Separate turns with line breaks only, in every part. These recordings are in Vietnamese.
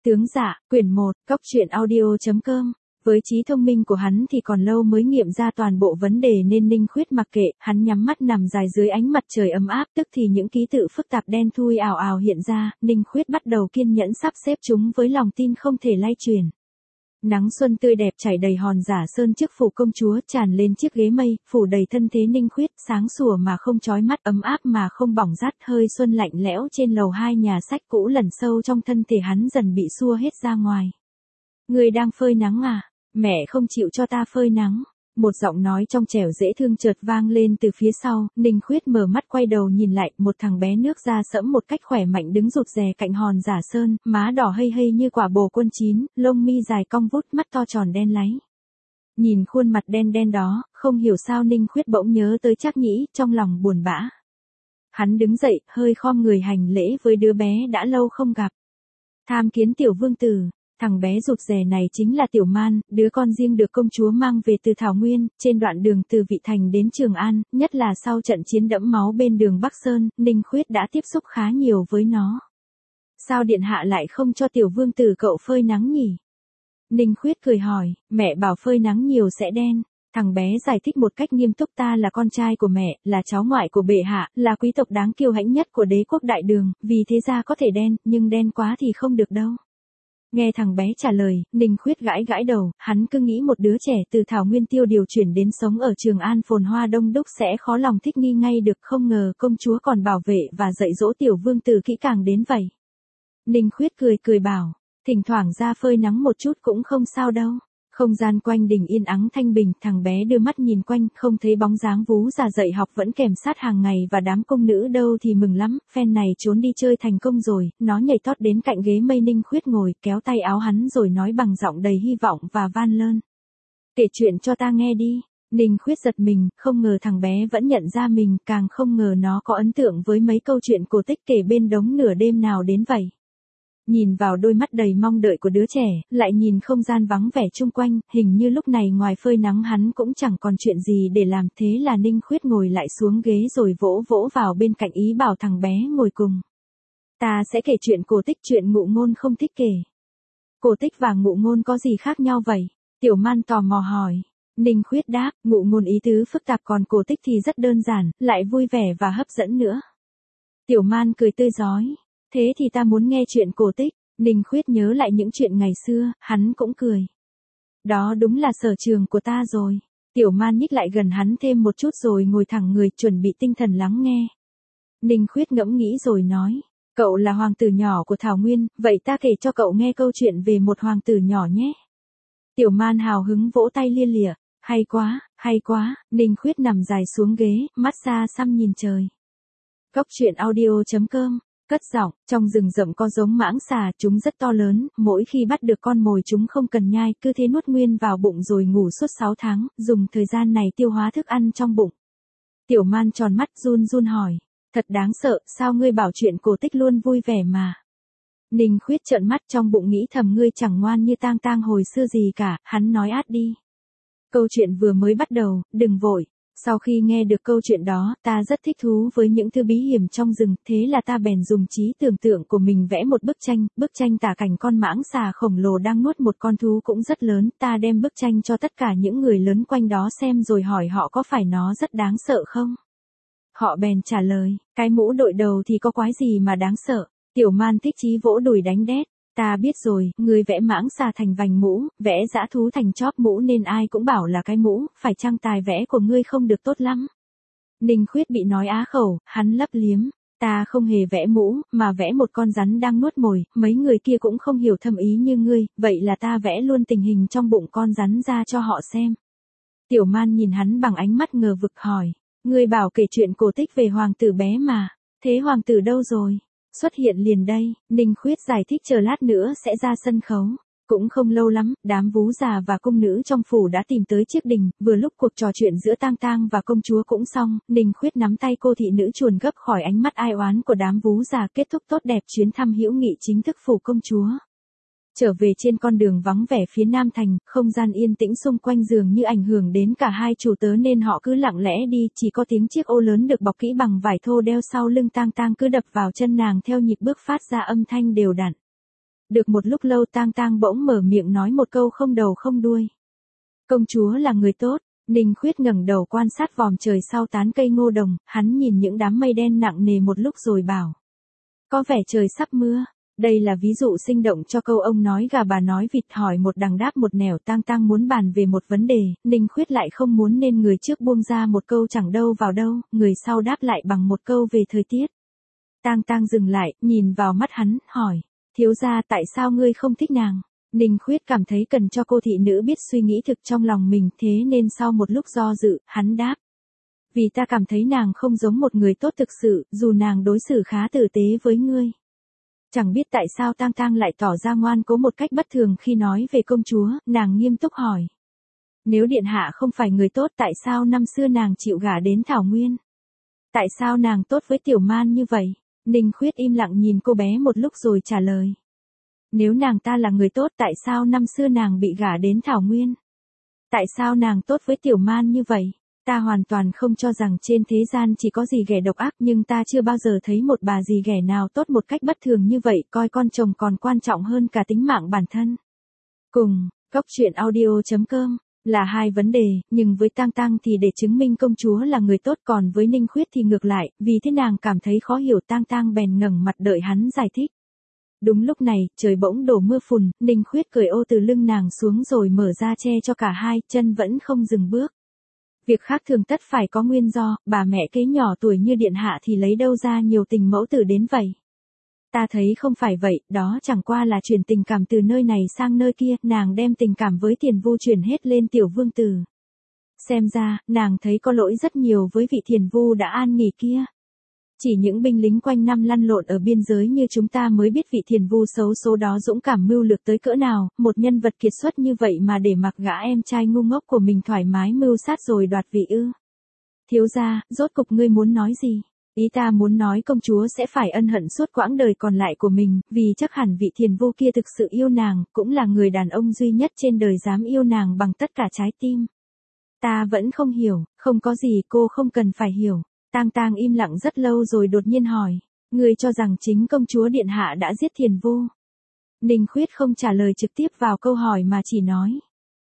Tướng Dạ, quyển 1, cóc truyện audio.com. Với trí thông minh của hắn thì còn lâu mới nghiệm ra toàn bộ vấn đề nên Ninh Khuyết mặc kệ, hắn nhắm mắt nằm dài dưới ánh mặt trời ấm áp, tức thì những ký tự phức tạp đen thui ảo ảo hiện ra, Ninh Khuyết bắt đầu kiên nhẫn sắp xếp chúng với lòng tin không thể lay chuyển. Nắng xuân tươi đẹp chảy đầy hòn Giả Sơn trước phủ công chúa, tràn lên chiếc ghế mây, phủ đầy thân thế Ninh Khuyết, sáng sủa mà không chói mắt, ấm áp mà không bỏng rát, hơi xuân lạnh lẽo trên lầu 2 nhà sách cũ lẩn sâu trong thân thể hắn dần bị xua hết ra ngoài. Người đang phơi nắng à? Mẹ không chịu cho ta phơi nắng. Một giọng nói trong trẻo dễ thương chợt vang lên từ phía sau, Ninh Khuyết mở mắt quay đầu nhìn lại, một thằng bé nước da sẫm một cách khỏe mạnh đứng rụt rè cạnh hòn Giả Sơn, má đỏ hây hây như quả bồ quân chín, lông mi dài cong vút, mắt to tròn đen láy. Nhìn khuôn mặt đen đen đó, không hiểu sao Ninh Khuyết bỗng nhớ tới Trác Nhĩ, trong lòng buồn bã. Hắn đứng dậy, hơi khom người hành lễ với đứa bé đã lâu không gặp. Tham kiến tiểu vương tử. Thằng bé rụt rè này chính là Tiểu Man, đứa con riêng được công chúa mang về từ Thảo Nguyên, trên đoạn đường từ Vị Thành đến Trường An, nhất là sau trận chiến đẫm máu bên đường Bắc Sơn, Ninh Khuyết đã tiếp xúc khá nhiều với nó. Sao điện hạ lại không cho tiểu vương tử cậu phơi nắng nhỉ? Ninh Khuyết cười hỏi, mẹ bảo phơi nắng nhiều sẽ đen. Thằng bé giải thích một cách nghiêm túc, ta là con trai của mẹ, là cháu ngoại của bệ hạ, là quý tộc đáng kiêu hãnh nhất của đế quốc Đại Đường, vì thế ra có thể đen, nhưng đen quá thì không được đâu. Nghe thằng bé trả lời, Ninh Khuyết gãi gãi đầu, hắn cứ nghĩ một đứa trẻ từ Thảo Nguyên Tiêu điều chuyển đến sống ở Trường An phồn hoa đông đúc sẽ khó lòng thích nghi ngay được, không ngờ công chúa còn bảo vệ và dạy dỗ tiểu vương tử kỹ càng đến vậy. Ninh Khuyết cười bảo, thỉnh thoảng ra phơi nắng một chút cũng không sao đâu. Không gian quanh đình yên ắng thanh bình, thằng bé đưa mắt nhìn quanh, không thấy bóng dáng Vú già dạy học vẫn kèm sát hàng ngày và đám công nữ đâu thì mừng lắm, phen này trốn đi chơi thành công rồi, nó nhảy tót đến cạnh ghế mây Ninh Khuyết ngồi, kéo tay áo hắn rồi nói bằng giọng đầy hy vọng và van lơn. Kể chuyện cho ta nghe đi. Ninh Khuyết giật mình, không ngờ thằng bé vẫn nhận ra mình, càng không ngờ nó có ấn tượng với mấy câu chuyện cổ tích kể bên đống nửa đêm nào đến vậy. Nhìn vào đôi mắt đầy mong đợi của đứa trẻ, lại nhìn không gian vắng vẻ chung quanh, hình như lúc này ngoài phơi nắng hắn cũng chẳng còn chuyện gì để làm, thế là Ninh Khuyết ngồi lại xuống ghế rồi vỗ vỗ vào bên cạnh ý bảo thằng bé ngồi cùng. Ta sẽ kể chuyện cổ tích, chuyện ngụ ngôn không thích kể. Cổ tích và ngụ ngôn có gì khác nhau vậy? Tiểu Man tò mò hỏi. Ninh Khuyết đáp, ngụ ngôn ý tứ phức tạp còn cổ tích thì rất đơn giản, lại vui vẻ và hấp dẫn nữa. Tiểu Man cười tươi rói. Thế thì ta muốn nghe chuyện cổ tích. Ninh Khuyết nhớ lại những chuyện ngày xưa, hắn cũng cười. Đó đúng là sở trường của ta rồi. Tiểu Man nhích lại gần hắn thêm một chút rồi ngồi thẳng người, chuẩn bị tinh thần lắng nghe. Ninh Khuyết ngẫm nghĩ rồi nói, cậu là hoàng tử nhỏ của Thảo Nguyên, vậy ta kể cho cậu nghe câu chuyện về một hoàng tử nhỏ nhé. Tiểu Man hào hứng vỗ tay lia lịa, hay quá, Ninh Khuyết nằm dài xuống ghế, mắt xa xăm nhìn trời. cóc truyện audio.com. Cất giọng, trong rừng rậm có giống mãng xà, chúng rất to lớn, mỗi khi bắt được con mồi chúng không cần nhai, cứ thế nuốt nguyên vào bụng rồi ngủ suốt 6 tháng, dùng thời gian này tiêu hóa thức ăn trong bụng. Tiểu Man tròn mắt run run hỏi, thật đáng sợ, sao ngươi bảo chuyện cổ tích luôn vui vẻ mà. Ninh Khuyết trợn mắt trong bụng nghĩ thầm ngươi chẳng ngoan như tang tang hồi xưa gì cả, hắn nói át đi. Câu chuyện vừa mới bắt đầu, đừng vội. Sau khi nghe được câu chuyện đó, ta rất thích thú với những thứ bí hiểm trong rừng, thế là ta bèn dùng trí tưởng tượng của mình vẽ một bức tranh tả cảnh con mãng xà khổng lồ đang nuốt một con thú cũng rất lớn, ta đem bức tranh cho tất cả những người lớn quanh đó xem rồi hỏi họ có phải nó rất đáng sợ không? Họ bèn trả lời, cái mũ đội đầu thì có quái gì mà đáng sợ. Tiểu Man thích chí vỗ đùi đánh đét. Ta biết rồi, ngươi vẽ mãng xà thành vành mũ, vẽ dã thú thành chóp mũ nên ai cũng bảo là cái mũ, phải chăng tài vẽ của ngươi không được tốt lắm? Ninh Khuyết bị nói á khẩu, hắn lấp liếm. Ta không hề vẽ mũ, mà vẽ một con rắn đang nuốt mồi, mấy người kia cũng không hiểu thâm ý như ngươi, vậy là ta vẽ luôn tình hình trong bụng con rắn ra cho họ xem. Tiểu Man nhìn hắn bằng ánh mắt ngờ vực hỏi, ngươi bảo kể chuyện cổ tích về hoàng tử bé mà, thế hoàng tử đâu rồi? Xuất hiện liền đây, Ninh Khuyết giải thích chờ lát nữa sẽ ra sân khấu. Cũng không lâu lắm, đám vú già và cung nữ trong phủ đã tìm tới chiếc đình, vừa lúc cuộc trò chuyện giữa Tang Tang và công chúa cũng xong, Ninh Khuyết nắm tay cô thị nữ chuồn gấp khỏi ánh mắt ai oán của đám vú già, kết thúc tốt đẹp chuyến thăm hữu nghị chính thức phủ công chúa. Trở về trên con đường vắng vẻ phía Nam Thành, không gian yên tĩnh xung quanh dường như ảnh hưởng đến cả hai chủ tớ nên họ cứ lặng lẽ đi, chỉ có tiếng chiếc ô lớn được bọc kỹ bằng vải thô đeo sau lưng Tang Tang cứ đập vào chân nàng theo nhịp bước phát ra âm thanh đều đặn. Được một lúc lâu Tang Tang bỗng mở miệng nói một câu không đầu không đuôi. Công chúa là người tốt. Ninh Khuyết ngẩng đầu quan sát vòm trời sau tán cây ngô đồng, hắn nhìn những đám mây đen nặng nề một lúc rồi bảo. Có vẻ trời sắp mưa. Đây là ví dụ sinh động cho câu ông nói gà bà nói vịt, hỏi một đằng đáp một nẻo. Tang Tang muốn bàn về một vấn đề, Ninh Khuyết lại không muốn nên người trước buông ra một câu chẳng đâu vào đâu, người sau đáp lại bằng một câu về thời tiết. Tang Tang dừng lại, nhìn vào mắt hắn, hỏi. Thiếu gia tại sao ngươi không thích nàng? Ninh Khuyết cảm thấy cần cho cô thị nữ biết suy nghĩ thực trong lòng mình, thế nên sau một lúc do dự, hắn đáp. Vì ta cảm thấy nàng không giống một người tốt thực sự, dù nàng đối xử khá tử tế với ngươi. Chẳng biết tại sao Tang Tang lại tỏ ra ngoan cố một cách bất thường khi nói về công chúa, nàng nghiêm túc hỏi. Nếu điện hạ không phải người tốt tại sao năm xưa nàng chịu gả đến Thảo Nguyên? Tại sao nàng tốt với Tiểu Man như vậy? Ninh Khuyết im lặng nhìn cô bé một lúc rồi trả lời. Nếu nàng ta là người tốt tại sao năm xưa nàng bị gả đến Thảo Nguyên? Tại sao nàng tốt với Tiểu Man như vậy? Ta hoàn toàn không cho rằng trên thế gian chỉ có gì ghẻ độc ác, nhưng ta chưa bao giờ thấy một bà dì ghẻ nào tốt một cách bất thường như vậy, coi con chồng còn quan trọng hơn cả tính mạng bản thân. Cùng, coctruyện.audio.com là hai vấn đề, nhưng với Tang Tang thì để chứng minh công chúa là người tốt, còn với Ninh Khuyết thì ngược lại, vì thế nàng cảm thấy khó hiểu. Tang Tang bèn ngẩng mặt đợi hắn giải thích. Đúng lúc này, trời bỗng đổ mưa phùn, Ninh Khuyết cởi ô từ lưng nàng xuống rồi mở ra che cho cả hai, chân vẫn không dừng bước. Việc khác thường tất phải có nguyên do, bà mẹ kế nhỏ tuổi như điện hạ thì lấy đâu ra nhiều tình mẫu tử đến vậy. Ta thấy không phải vậy, đó chẳng qua là chuyển tình cảm từ nơi này sang nơi kia, nàng đem tình cảm với Thiền Vu chuyển hết lên tiểu vương tử. Xem ra, nàng thấy có lỗi rất nhiều với vị Thiền Vu đã an nghỉ kia. Chỉ những binh lính quanh năm lăn lộn ở biên giới như chúng ta mới biết vị Thiền Vu xấu số đó dũng cảm mưu lược tới cỡ nào, một nhân vật kiệt xuất như vậy mà để mặc gã em trai ngu ngốc của mình thoải mái mưu sát rồi đoạt vị ư. Thiếu gia, rốt cục ngươi muốn nói gì? Ý ta muốn nói công chúa sẽ phải ân hận suốt quãng đời còn lại của mình, vì chắc hẳn vị Thiền Vu kia thực sự yêu nàng, cũng là người đàn ông duy nhất trên đời dám yêu nàng bằng tất cả trái tim. Ta vẫn không hiểu, không có gì cô không cần phải hiểu. Tang Tang im lặng rất lâu rồi đột nhiên hỏi, ngươi cho rằng chính công chúa điện hạ đã giết Thiền Vu? Ninh Khuyết không trả lời trực tiếp vào câu hỏi mà chỉ nói.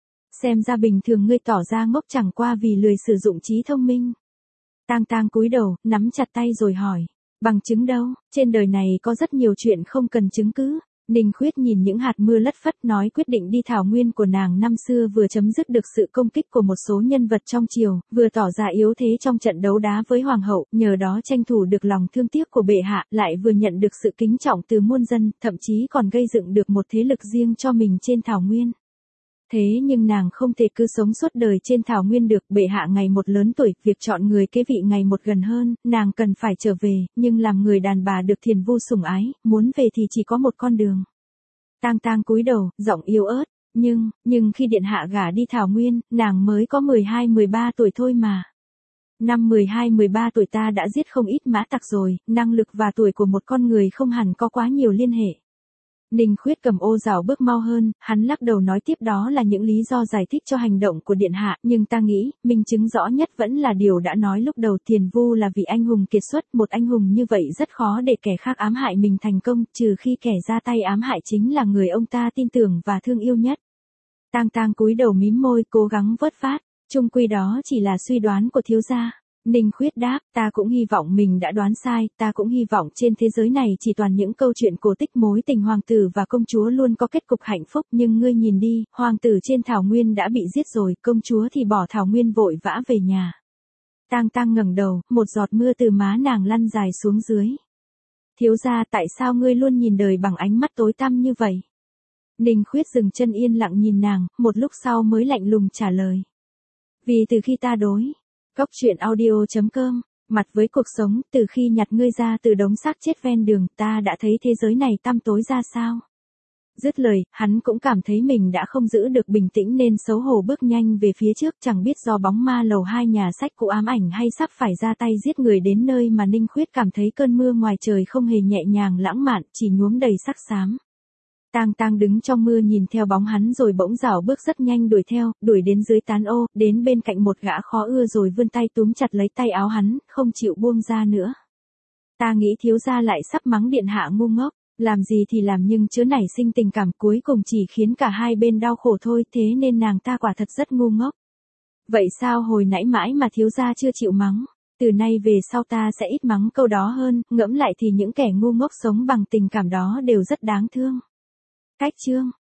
Xem ra bình thường ngươi tỏ ra ngốc chẳng qua vì lười sử dụng trí thông minh. Tang Tang cúi đầu, nắm chặt tay rồi hỏi, bằng chứng đâu? Trên đời này có rất nhiều chuyện không cần chứng cứ. Ninh Khuyết nhìn những hạt mưa lất phất nói quyết định đi Thảo Nguyên của nàng năm xưa vừa chấm dứt được sự công kích của một số nhân vật trong triều, vừa tỏ ra yếu thế trong trận đấu đá với Hoàng hậu, nhờ đó tranh thủ được lòng thương tiếc của bệ hạ, lại vừa nhận được sự kính trọng từ muôn dân, thậm chí còn gây dựng được một thế lực riêng cho mình trên Thảo Nguyên. Thế nhưng nàng không thể cứ sống suốt đời trên Thảo Nguyên được, bệ hạ ngày một lớn tuổi, việc chọn người kế vị ngày một gần hơn, nàng cần phải trở về, nhưng làm người đàn bà được Thiền Vu sủng ái, muốn về thì chỉ có một con đường. Tang Tang cúi đầu, giọng yếu ớt, nhưng khi điện hạ gả đi Thảo Nguyên, nàng mới có 12-13 tuổi thôi mà. Năm 12-13 tuổi ta đã giết không ít mã tặc rồi, năng lực và tuổi của một con người không hẳn có quá nhiều liên hệ. Ninh Khuyết cầm ô rảo bước mau hơn, hắn lắc đầu nói tiếp đó là những lý do giải thích cho hành động của điện hạ, nhưng ta nghĩ, minh chứng rõ nhất vẫn là điều đã nói lúc đầu, Thiền Vu là vị anh hùng kiệt xuất, một anh hùng như vậy rất khó để kẻ khác ám hại mình thành công, trừ khi kẻ ra tay ám hại chính là người ông ta tin tưởng và thương yêu nhất. Tang Tang cúi đầu mím môi, cố gắng vớt vát, chung quy đó chỉ là suy đoán của thiếu gia. Ninh Khuyết đáp, ta cũng hy vọng mình đã đoán sai, ta cũng hy vọng trên thế giới này chỉ toàn những câu chuyện cổ tích mối tình hoàng tử và công chúa luôn có kết cục hạnh phúc, nhưng ngươi nhìn đi, hoàng tử trên Thảo Nguyên đã bị giết rồi, công chúa thì bỏ Thảo Nguyên vội vã về nhà. Tang Tang ngẩng đầu, một giọt mưa từ má nàng lăn dài xuống dưới. Thiếu gia, tại sao ngươi luôn nhìn đời bằng ánh mắt tối tăm như vậy? Ninh Khuyết dừng chân yên lặng nhìn nàng, một lúc sau mới lạnh lùng trả lời. Vì từ khi ta đối coctruyện.audio.com mặt với cuộc sống, từ khi nhặt ngươi ra từ đống xác chết ven đường, ta đã thấy thế giới này tăm tối ra sao. Dứt lời, hắn cũng cảm thấy mình đã không giữ được bình tĩnh nên xấu hổ bước nhanh về phía trước, chẳng biết do bóng ma lầu hai nhà sách cũ ám ảnh hay sắp phải ra tay giết người đến nơi mà Ninh Khuyết cảm thấy cơn mưa ngoài trời không hề nhẹ nhàng lãng mạn, chỉ nhuốm đầy sắc xám. Tang Tang đứng trong mưa nhìn theo bóng hắn rồi bỗng rảo bước rất nhanh đuổi theo, đuổi đến dưới tán ô, đến bên cạnh một gã khó ưa rồi vươn tay túm chặt lấy tay áo hắn, không chịu buông ra nữa. Ta nghĩ thiếu gia lại sắp mắng điện hạ ngu ngốc. Làm gì thì làm nhưng chớ nảy sinh tình cảm cuối cùng chỉ khiến cả hai bên đau khổ thôi, thế nên nàng ta quả thật rất ngu ngốc. Vậy sao hồi nãy mãi mà thiếu gia chưa chịu mắng? Từ nay về sau ta sẽ ít mắng câu đó hơn, ngẫm lại thì những kẻ ngu ngốc sống bằng tình cảm đó đều rất đáng thương. Cách chương